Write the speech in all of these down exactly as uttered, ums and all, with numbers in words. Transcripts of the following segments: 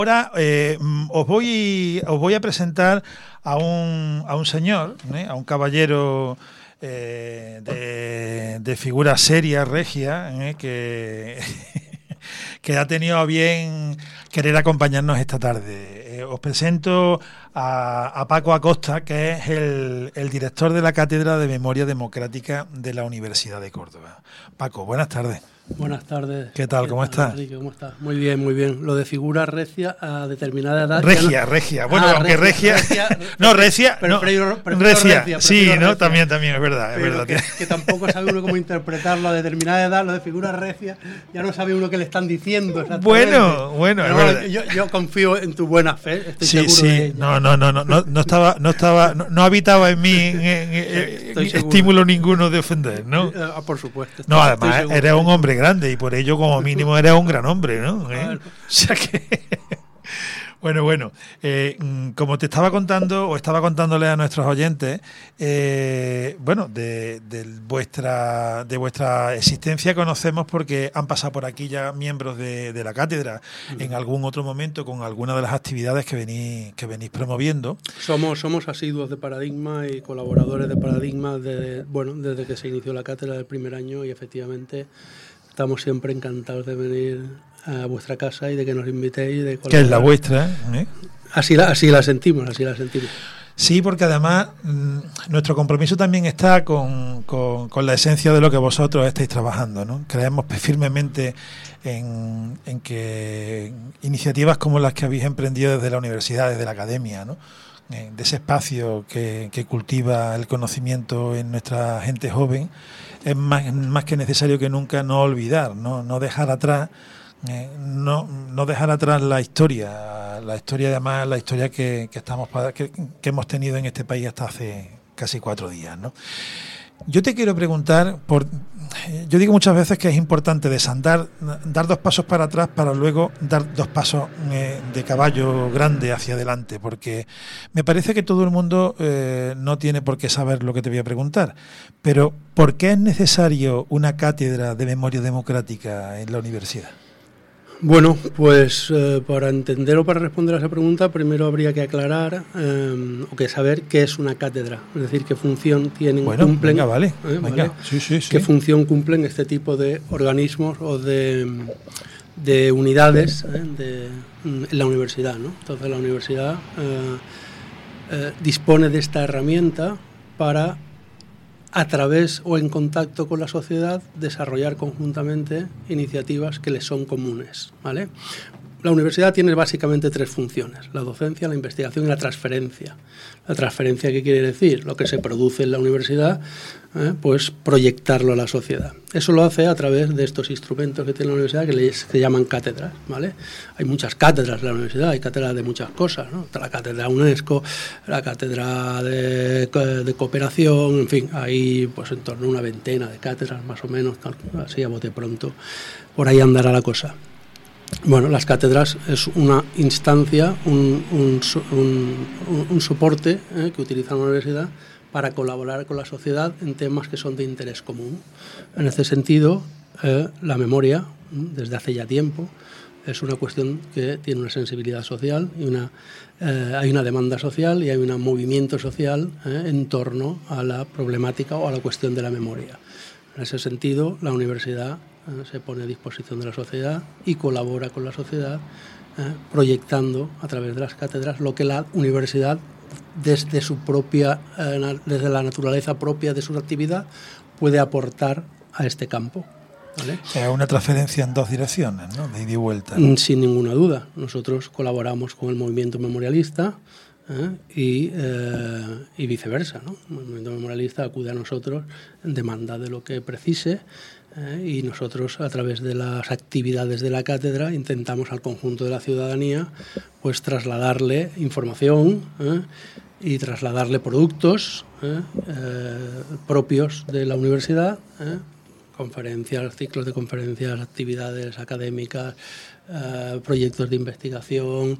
Ahora eh, os voy os voy a presentar a un a un señor, ¿eh? a un caballero eh, de, de figura seria, regia, ¿eh? que que ha tenido a bien querer acompañarnos esta tarde. Eh, os presento a, a Paco Acosta, que es el, el director de la Cátedra de Memoria Democrática de la Universidad de Córdoba. Paco, buenas tardes. Buenas tardes. ¿Qué tal? ¿Cómo estás? ¿Cómo estás? Muy bien, muy bien. Lo de figura recia a determinada edad. Regia, no... regia. Bueno, ah, aunque regia. regia, regia no, recia. Pero no, prefiero, prefiero recia. recia Sí, prefiero ¿no? Recia. También, también, es verdad. Es verdad. Que, que tampoco sabe uno cómo interpretarlo a determinada edad. Lo de figura recia, ya no sabe uno qué le están diciendo. Bueno, bueno, pero es verdad. Yo, yo confío en tu buena fe. Estoy sí, seguro sí. de ella. No, no, no, no, no, no estaba, no estaba, no, no habitaba en mí en, en, en, estímulo ninguno de ofender, ¿no? Ah, por supuesto. No, además eres un hombre grande y por ello como mínimo eres un gran hombre, ¿no? ¿Eh? O sea que bueno, bueno, eh, como te estaba contando o estaba contándole a nuestros oyentes, eh, bueno, de, de vuestra de vuestra existencia conocemos porque han pasado por aquí ya miembros de, de la cátedra uh-huh. en algún otro momento con alguna de las actividades que venís que venís promoviendo. Somos somos asiduos de Paradigma y colaboradores de Paradigma de, bueno, desde que se inició la cátedra del primer año y efectivamente estamos siempre encantados de venir a vuestra casa y de que nos invitéis. De que es la vuestra, ¿eh? Así la, así la sentimos, así la sentimos. Sí, porque además mmm, nuestro compromiso también está con, con, con la esencia de lo que vosotros estáis trabajando, ¿no? Creemos firmemente en, en que iniciativas como las que habéis emprendido desde la universidad, desde la academia, ¿no? de ese espacio que, que cultiva el conocimiento en nuestra gente joven, es más, más que necesario que nunca no olvidar, no, no dejar atrás, eh, no, no dejar atrás la historia, la historia además la historia que, que estamos que, que hemos tenido en este país hasta hace casi cuatro días, ¿no? Yo te quiero preguntar por yo digo muchas veces que es importante desandar, dar dos pasos para atrás para luego dar dos pasos eh, de caballo grande hacia adelante, porque me parece que todo el mundo eh, no tiene por qué saber lo que te voy a preguntar, pero ¿por qué es necesario una cátedra de memoria democrática en la universidad? Bueno, pues eh, para entender o para responder a esa pregunta, primero habría que aclarar eh, o que saber qué es una cátedra, es decir, qué función tienen, bueno, cumplen, venga, vale, eh, venga. ¿vale? Sí, sí, sí. qué función cumplen este tipo de organismos o de, de unidades eh, de, en la universidad, ¿no? Entonces la universidad eh, eh, dispone de esta herramienta para, a través o en contacto con la sociedad, desarrollar conjuntamente iniciativas que les son comunes, ¿vale? La universidad tiene básicamente tres funciones: la docencia, la investigación y la transferencia. La transferencia, ¿qué quiere decir? Lo que se produce en la universidad, eh, pues proyectarlo a la sociedad. Eso lo hace a través de estos instrumentos que tiene la universidad que les, se llaman cátedras, ¿vale? Hay muchas cátedras en la universidad, hay cátedras de muchas cosas, ¿no? Está la cátedra UNESCO, la cátedra de, de cooperación, en fin, hay pues en torno a una veintena de cátedras más o menos, así a bote pronto, por ahí andará la cosa. Bueno, las cátedras es una instancia, un, un, un, un soporte eh, que utiliza la universidad para colaborar con la sociedad en temas que son de interés común. En este sentido, eh, la memoria, desde hace ya tiempo, es una cuestión que tiene una sensibilidad social y una, eh, hay una demanda social y hay un movimiento social eh, en torno a la problemática o a la cuestión de la memoria. En ese sentido, la universidad eh, se pone a disposición de la sociedad y colabora con la sociedad eh, proyectando a través de las cátedras lo que la universidad, desde su propia, eh, desde la naturaleza propia de su actividad, puede aportar a este campo, ¿vale? Es una transferencia en dos direcciones, ¿no? De ida y vuelta. Sin ninguna duda. Nosotros colaboramos con el movimiento memorialista ¿eh? y, eh, y viceversa, ¿no? El movimiento memorialista acude a nosotros en demanda de lo que precise eh, y nosotros, a través de las actividades de la cátedra, intentamos al conjunto de la ciudadanía pues trasladarle información ¿eh? y trasladarle productos ¿eh? Eh, propios de la universidad, ¿eh? conferencias, ciclos de conferencias, actividades académicas, eh, proyectos de investigación,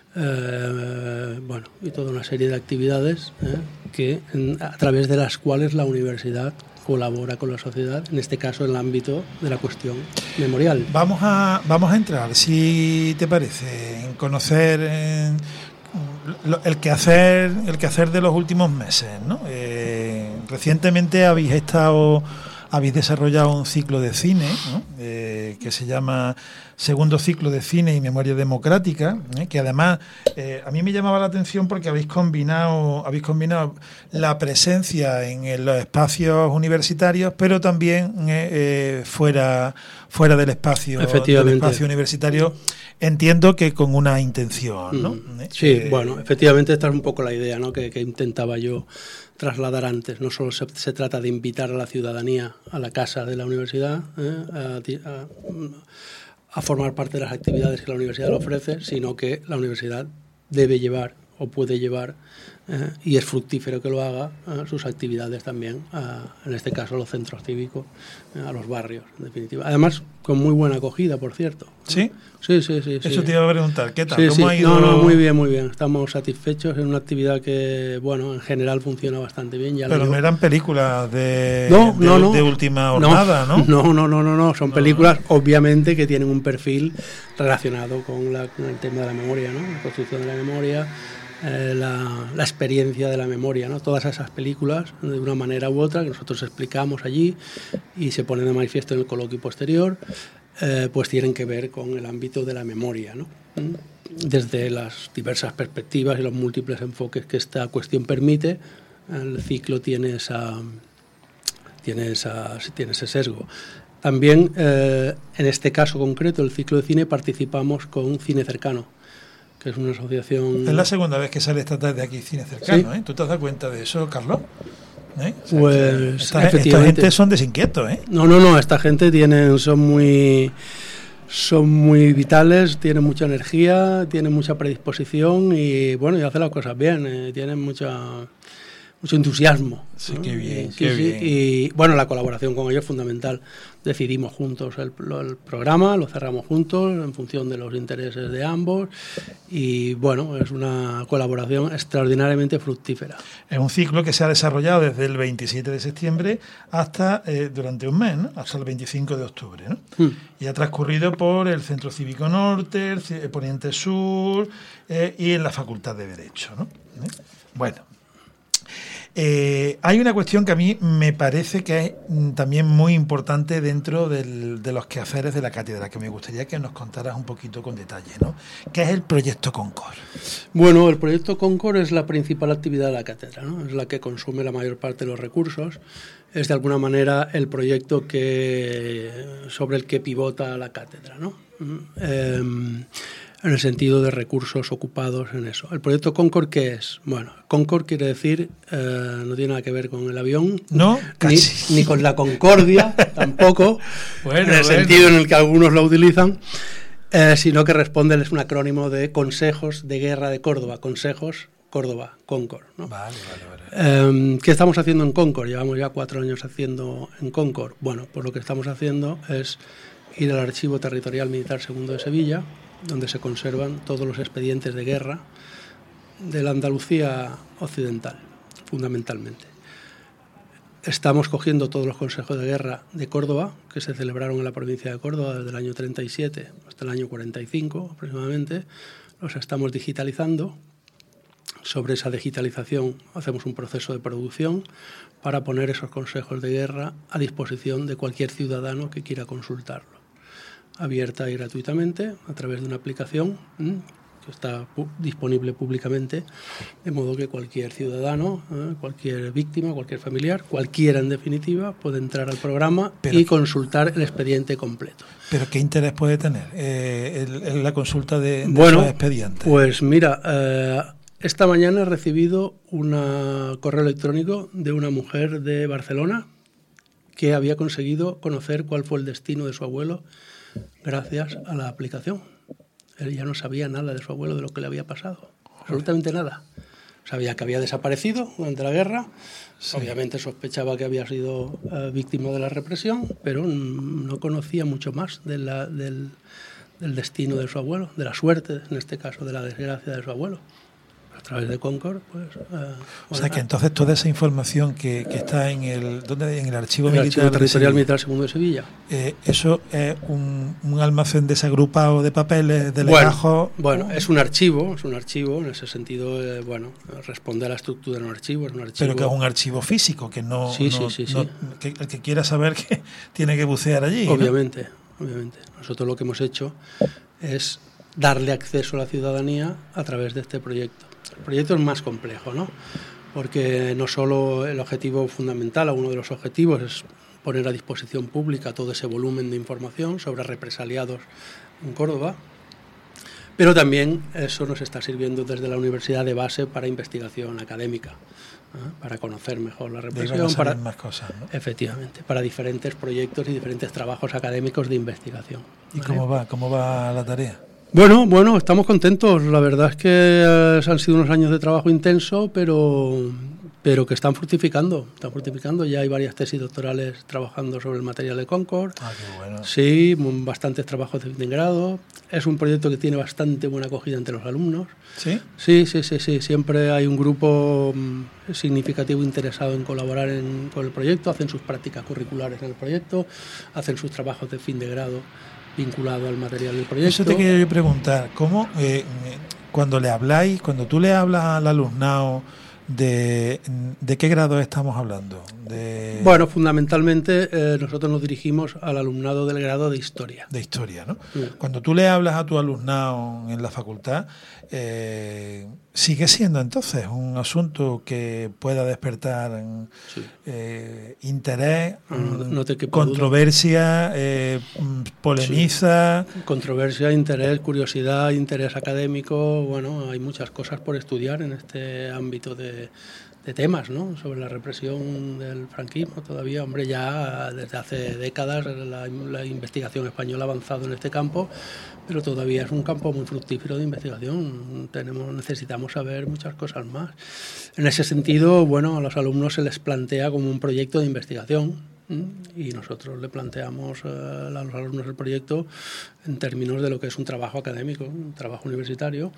eh, bueno, y toda una serie de actividades eh, que a través de las cuales la universidad colabora con la sociedad, en este caso en el ámbito de la cuestión memorial. Vamos a, vamos a entrar, si te parece, en conocer eh, lo, el quehacer, el quehacer de los últimos meses, ¿no? Eh, recientemente habéis estado, habéis desarrollado un ciclo de cine, ¿no? eh, que se llama Segundo Ciclo de Cine y Memoria Democrática, ¿eh? que además eh, a mí me llamaba la atención porque habéis combinado, habéis combinado la presencia en, en los espacios universitarios, pero también eh, eh, fuera, fuera del espacio, del espacio universitario, entiendo que con una intención, ¿no? Mm, sí, eh, bueno, efectivamente esta es un poco la idea, ¿no? que, que intentaba yo trasladar antes. No solo se, se trata de invitar a la ciudadanía a la casa de la universidad, ¿eh? a, a, a formar parte de las actividades que la universidad le ofrece, sino que la universidad debe llevar o puede llevar, eh, y es fructífero que lo haga, eh, sus actividades también, a, en este caso a los centros cívicos, eh, a los barrios, en definitiva. Además, con muy buena acogida, por cierto. ¿Sí? Sí, sí, sí. Eso sí. te iba a preguntar, ¿qué tal? Sí, ¿Cómo sí. ha ido? No, no, muy bien, muy bien. Estamos satisfechos. Es una actividad que, bueno, en general funciona bastante bien. Ya Pero no eran películas de, no, de, no, no. de última jornada, ¿no? No, no, no, no, no. Son no, películas, no. obviamente, que tienen un perfil relacionado con, la, con el tema de la memoria, ¿no? La construcción de la memoria, eh, la, la experiencia de la memoria, ¿no? Todas esas películas, de una manera u otra, que nosotros explicamos allí y se ponen de manifiesto en el coloquio posterior, eh, pues tienen que ver con el ámbito de la memoria, ¿no? Desde las diversas perspectivas y los múltiples enfoques que esta cuestión permite, el ciclo tiene esa tiene esa tiene ese sesgo. También, eh, en este caso concreto, el ciclo de cine, participamos con Cine Cercano, que es una asociación... Es la segunda vez que sale esta tarde aquí Cine Cercano, ¿sí? ¿eh? ¿Tú te has dado cuenta de eso, Carlos? ¿Eh? O sea, pues esta, esta gente son desinquietos, ¿eh? No, no, no, esta gente tienen, son muy... son muy vitales, tienen mucha energía, tienen mucha predisposición y bueno, y hacen las cosas bien, eh, tienen mucha mucho entusiasmo. Sí, ¿no? qué bien, sí, qué sí, bien. Y bueno, la colaboración con ellos es fundamental. Decidimos juntos el, el programa, lo cerramos juntos en función de los intereses de ambos y bueno, es una colaboración extraordinariamente fructífera. Es un ciclo que se ha desarrollado desde el veintisiete de septiembre hasta eh, durante un mes, ¿no? Hasta el veinticinco de octubre, ¿no? Mm. Y ha transcurrido por el Centro Cívico Norte, el Poniente Sur eh, y en la Facultad de Derecho, ¿no? ¿Eh? Bueno. Eh, hay una cuestión que a mí me parece que es mm, también muy importante dentro del, de los quehaceres de la cátedra, que me gustaría que nos contaras un poquito con detalle, ¿no? ¿Qué es el proyecto Concord? Bueno, el proyecto Concord es la principal actividad de la cátedra, ¿no? Es la que consume la mayor parte de los recursos. Es de alguna manera el proyecto que sobre el que pivota la cátedra, ¿no? Eh, en el sentido de recursos ocupados en eso. ¿El proyecto Concord qué es? Bueno, Concord quiere decir, eh, no tiene nada que ver con el avión, no, ni, ni con la Concordia, tampoco, bueno, en el bueno. sentido en el que algunos lo utilizan, eh, sino que responde, es un acrónimo de Consejos de Guerra de Córdoba, Consejos Córdoba, Concord, ¿no? Vale, vale, vale. Eh, ¿Qué estamos haciendo en Concord? Llevamos ya cuatro años haciendo en Concord. Bueno, pues lo que estamos haciendo es ir al Archivo Territorial Militar Segundo de Sevilla, donde se conservan todos los expedientes de guerra de la Andalucía occidental, fundamentalmente. Estamos cogiendo todos los consejos de guerra de Córdoba, que se celebraron en la provincia de Córdoba desde el año treinta y siete hasta el año cuarenta y cinco aproximadamente, los estamos digitalizando. Sobre esa digitalización hacemos un proceso de producción para poner esos consejos de guerra a disposición de cualquier ciudadano que quiera consultarlo. Abierta y gratuitamente a través de una aplicación ¿eh? que está pu- disponible públicamente, de modo que cualquier ciudadano, ¿eh? cualquier víctima, cualquier familiar, cualquiera en definitiva, puede entrar al programa pero, y consultar el expediente completo. ¿Pero qué interés puede tener eh, el, el, la consulta de, de bueno, esos expedientes? Pues mira, eh, esta mañana he recibido un correo electrónico de una mujer de Barcelona que había conseguido conocer cuál fue el destino de su abuelo gracias a la aplicación. Él ya no sabía nada de su abuelo, de lo que le había pasado. Absolutamente nada. Sabía que había desaparecido durante la guerra. Sí. Obviamente sospechaba que había sido uh, víctima de la represión, pero no conocía mucho más de la, del, del destino de su abuelo, de la suerte, en este caso, de la desgracia de su abuelo. través de Concord, pues... Eh, bueno, o sea que entonces toda esa información que, que está en el ¿dónde? En el archivo el militar Archivo Territorial Militar Segundo de Sevilla. Eh, ¿Eso es un, un almacén desagrupado de papeles, de bueno, legajos? Bueno, es un archivo, es un archivo, en ese sentido, eh, bueno, responde a la estructura de un archivo, es un archivo... Pero que es un archivo físico, que no... Sí, no, sí, sí, no sí. Que el que quiera saber que tiene que bucear allí, Obviamente, ¿no? obviamente. Nosotros lo que hemos hecho es darle acceso a la ciudadanía a través de este proyecto. El proyecto es más complejo, ¿no? Porque no solo el objetivo fundamental, o uno de los objetivos es poner a disposición pública todo ese volumen de información sobre represaliados en Córdoba, pero también eso nos está sirviendo desde la universidad de base para investigación académica, ¿eh? Para conocer mejor la represión, para más cosas, ¿no? Efectivamente, para diferentes proyectos y diferentes trabajos académicos de investigación. ¿Y ¿vale? cómo va? ¿Cómo va la tarea? Bueno, bueno, estamos contentos. La verdad es que eh, han sido unos años de trabajo intenso, pero, pero que están fructificando. Están fructificando. Ya hay varias tesis doctorales trabajando sobre el material de Concord. Ah, qué bueno. Sí, bastantes trabajos de fin de grado. Es un proyecto que tiene bastante buena acogida entre los alumnos. ¿Sí? Sí, sí, sí, sí. Siempre hay un grupo mm, significativo interesado en colaborar en, con el proyecto. Hacen sus prácticas curriculares en el proyecto, hacen sus trabajos de fin de grado vinculado al material del proyecto. Eso te quería preguntar, ¿cómo eh, cuando le habláis, cuando tú le hablas al alumnado, de, de qué grado estamos hablando? De... Bueno, fundamentalmente eh, nosotros nos dirigimos al alumnado del grado de Historia. De Historia, ¿no? Sí. Cuando tú le hablas a tu alumnado en la facultad, eh, sigue siendo entonces un asunto que pueda despertar sí. eh, interés, no, no te controversia, eh, polemiza... Sí. Controversia, interés, curiosidad, interés académico, bueno, hay muchas cosas por estudiar en este ámbito de... de temas, ¿no? Sobre la represión del franquismo. Todavía, hombre, ya desde hace décadas la, la investigación española ha avanzado en este campo, pero todavía es un campo muy fructífero de investigación. Tenemos, necesitamos saber muchas cosas más. En ese sentido, bueno, a los alumnos se les plantea como un proyecto de investigación, ¿eh? Y nosotros le planteamos a los alumnos el proyecto en términos de lo que es un trabajo académico, un trabajo universitario.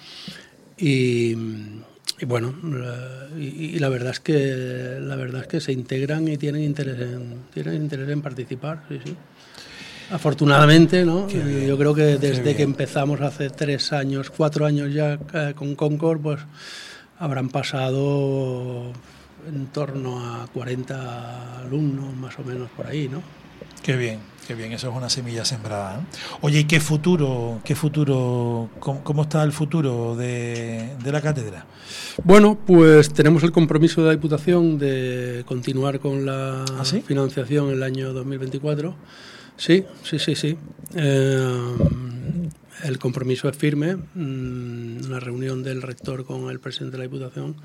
Y... Y bueno, y, y la verdad es que la verdad es que se integran y tienen interés en, tienen interés en participar, sí, sí. Afortunadamente, ¿no? Bien, yo creo que desde que empezamos hace tres años, cuatro años ya eh, con Concord, pues habrán pasado en torno a cuarenta alumnos, más o menos por ahí, ¿no? Qué bien, qué bien, eso es una semilla sembrada, ¿eh? Oye, ¿y qué futuro, qué futuro, cómo, cómo está el futuro de, de la cátedra? Bueno, pues tenemos el compromiso de la Diputación de continuar con la ¿Ah, sí? financiación en el año dos mil veinticuatro. Sí, sí, sí, sí. Eh, el compromiso es firme. Una reunión del rector con el presidente de la Diputación,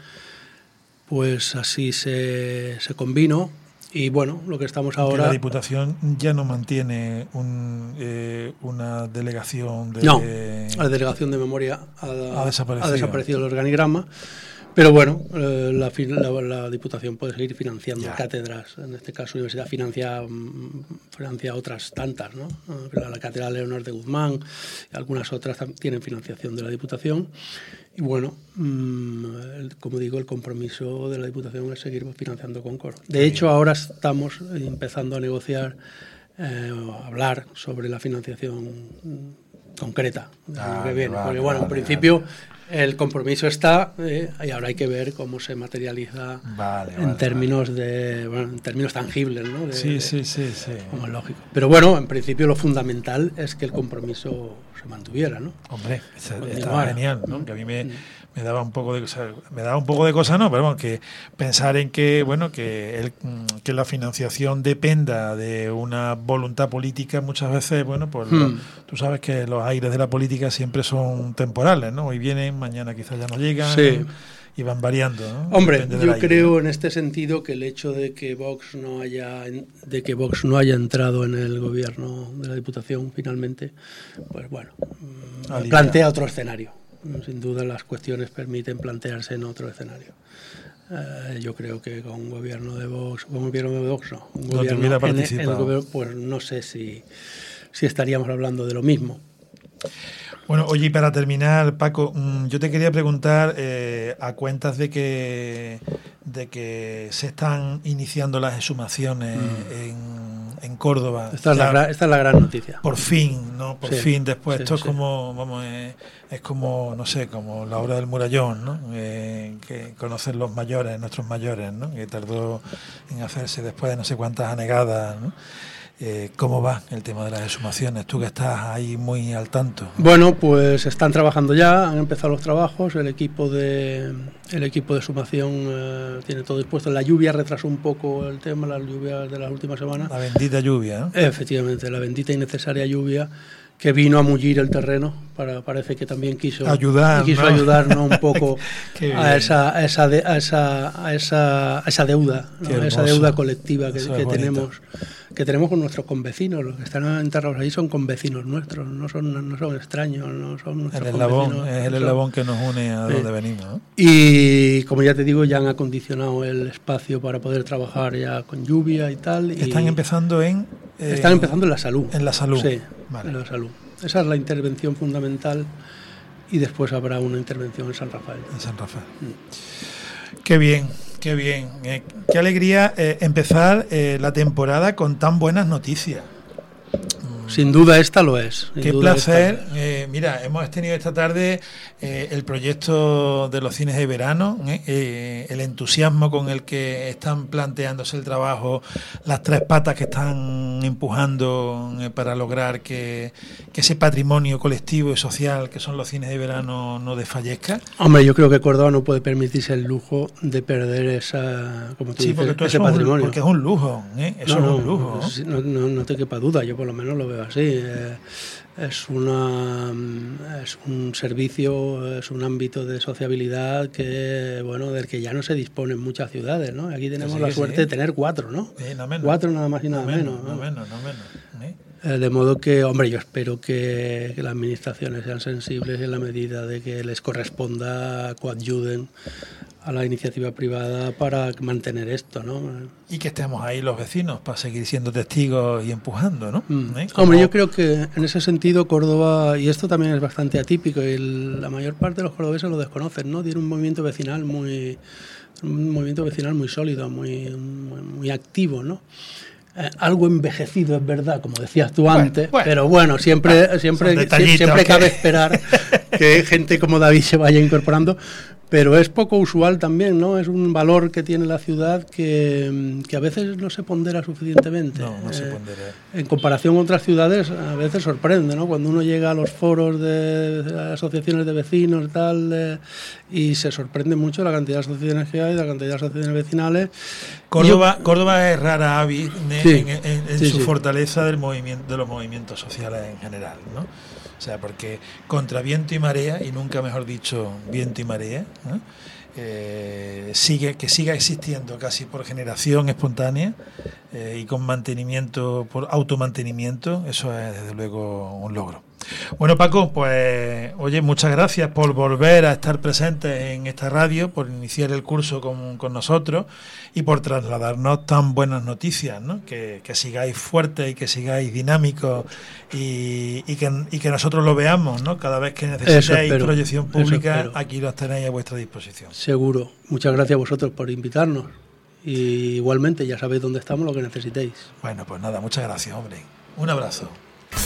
pues así se, se convino. Y bueno, lo que estamos ahora... Que la Diputación ya no mantiene un, eh, una delegación de... No, la delegación de memoria ha, ha desaparecido. ha desaparecido el organigrama, pero bueno, eh, la, la, la Diputación puede seguir financiando ya. Cátedras. En este caso, la Universidad financia, financia otras tantas, ¿no? La, la Cátedra Leonor de Guzmán y algunas otras tienen financiación de la Diputación. Y bueno, mmm, el, como digo, el compromiso de la Diputación es seguir financiando Concord. De hecho, ahora estamos empezando a negociar, eh, a hablar sobre la financiación concreta del año que viene. Vale, porque bueno, vale, en principio vale. el compromiso está eh, y ahora hay que ver cómo se materializa vale, en vale, términos vale. de bueno, en términos tangibles, ¿no? De, sí, de, sí, sí, sí. Como es lógico. Pero bueno, en principio lo fundamental es que el compromiso se mantuviera, ¿no? Hombre, está genial, ¿no? Que a mí me, me daba un poco de, o sea, me daba un poco de cosa, no, pero bueno, que pensar en que, bueno, que el, que la financiación dependa de una voluntad política muchas veces, bueno, pues hmm. lo, tú sabes que los aires de la política siempre son temporales, ¿no? Hoy vienen, mañana quizás ya no llegan. Sí. Y van variando, ¿no? Hombre, yo creo en este sentido que el hecho de que Vox no haya de que Vox no haya entrado en el gobierno de la Diputación finalmente, pues bueno, Alivia. plantea otro escenario. Sin duda las cuestiones permiten plantearse en otro escenario. Eh, yo creo que con un gobierno de Vox, con un gobierno de Vox no, un no gobierno en, en el gobierno, pues no sé si, si estaríamos hablando de lo mismo. Bueno, oye, y para terminar, Paco, yo te quería preguntar, eh, a cuentas de que de que se están iniciando las exhumaciones mm. en, en Córdoba. Esta es, la, esta es la gran noticia. Por fin, ¿no? Por sí, fin, después sí, esto es sí. como, vamos, es, es como, no sé, como la obra del Murallón, ¿no? Eh, que conocen los mayores, nuestros mayores, ¿no? Que tardó en hacerse después de no sé cuántas anegadas, ¿no? Eh, ¿Cómo va el tema de las exhumaciones? Tú que estás ahí muy al tanto. Bueno, pues están trabajando ya, han empezado los trabajos, el equipo de el equipo de exhumación eh, tiene todo dispuesto. La lluvia retrasó un poco el tema, las lluvias de las últimas semanas. La bendita lluvia, ¿no? Efectivamente, la bendita y necesaria lluvia que vino a mullir el terreno, para, parece que también quiso ayudar, quiso ¿no? ayudarnos un poco a, esa, a, esa de, a, esa, a, esa, a esa deuda, ¿no? A esa deuda colectiva que, que tenemos que tenemos con nuestros convecinos. Los que están enterrados ahí son convecinos nuestros, no son, no son extraños, no son nuestros el eslabón, convecinos. Es el eslabón que nos une a sí. donde venimos, ¿no? Y como ya te digo, ya han acondicionado el espacio para poder trabajar ya con lluvia y tal. Y están empezando en... Eh, están empezando en la salud. En la salud. Sí, vale. en la salud. Esa es la intervención fundamental y después habrá una intervención en San Rafael. En San Rafael. Mm. Qué bien. Qué bien, eh, qué alegría eh, empezar eh, la temporada con tan buenas noticias. Sin duda esta lo es. Qué placer. Eh, mira, hemos tenido esta tarde eh, el proyecto de los cines de verano, eh, eh, el entusiasmo con el que están planteándose el trabajo, las tres patas que están empujando eh, para lograr que, que ese patrimonio colectivo y social que son los cines de verano no desfallezca. Hombre, yo creo que Córdoba no puede permitirse el lujo de perder esa, como tú sí, dices, porque tú ese un, patrimonio. Porque es un lujo, ¿eh? Eso no, es un lujo. No, no, no te quepa duda, yo por lo menos lo veo así. Eh, es una es un servicio, es un ámbito de sociabilidad que bueno del que ya no se dispone en muchas ciudades, ¿no? Aquí tenemos sí, la suerte sí. de tener cuatro, ¿no? Sí, no menos. Cuatro nada más y nada no menos. menos, ¿no? No menos, no menos. ¿Sí? Eh, de modo que, hombre, yo espero que, que las administraciones sean sensibles en la medida de que les corresponda, coadyuden a la iniciativa privada para mantener esto, ¿no? Y que estemos ahí los vecinos para seguir siendo testigos y empujando, ¿no? Mm. ¿Eh? Como... Hombre, yo creo que en ese sentido Córdoba, y esto también es bastante atípico, y el, la mayor parte de los cordobeses lo desconocen, ¿no? Tiene un movimiento vecinal muy, un movimiento vecinal muy sólido, muy, muy, muy activo, ¿no? Eh, algo envejecido, es verdad, como decías tú antes, bueno, bueno, pero bueno, siempre, siempre, siempre, siempre cabe esperar que gente como David se vaya incorporando. Pero es poco usual también, ¿no? Es un valor que tiene la ciudad que, que a veces no se pondera suficientemente. No, no eh, se pondera. En comparación con otras ciudades, a veces sorprende, ¿no? Cuando uno llega a los foros de, de asociaciones de vecinos y tal, eh, y se sorprende mucho la cantidad de asociaciones que hay, la cantidad de asociaciones vecinales. Córdoba, yo, Córdoba es rara avis sí, en, en, en sí, su sí. fortaleza del movimiento, de los movimientos sociales en general, ¿no? O sea, porque contra viento y marea, y nunca mejor dicho viento y marea, ¿no? eh, sigue, que siga existiendo casi por generación espontánea eh, y con mantenimiento, por automantenimiento, eso es desde luego un logro. Bueno, Paco, pues oye, muchas gracias por volver a estar presente en esta radio, por iniciar el curso con, con nosotros y por trasladarnos tan buenas noticias, ¿no? Que, que sigáis fuertes y que sigáis dinámicos y, y, que, y que nosotros lo veamos, ¿no? Cada vez que necesitéis proyección pública, aquí los tenéis a vuestra disposición. Seguro. Muchas gracias a vosotros por invitarnos y igualmente ya sabéis dónde estamos, lo que necesitéis. Bueno, pues nada, muchas gracias, hombre. Un abrazo.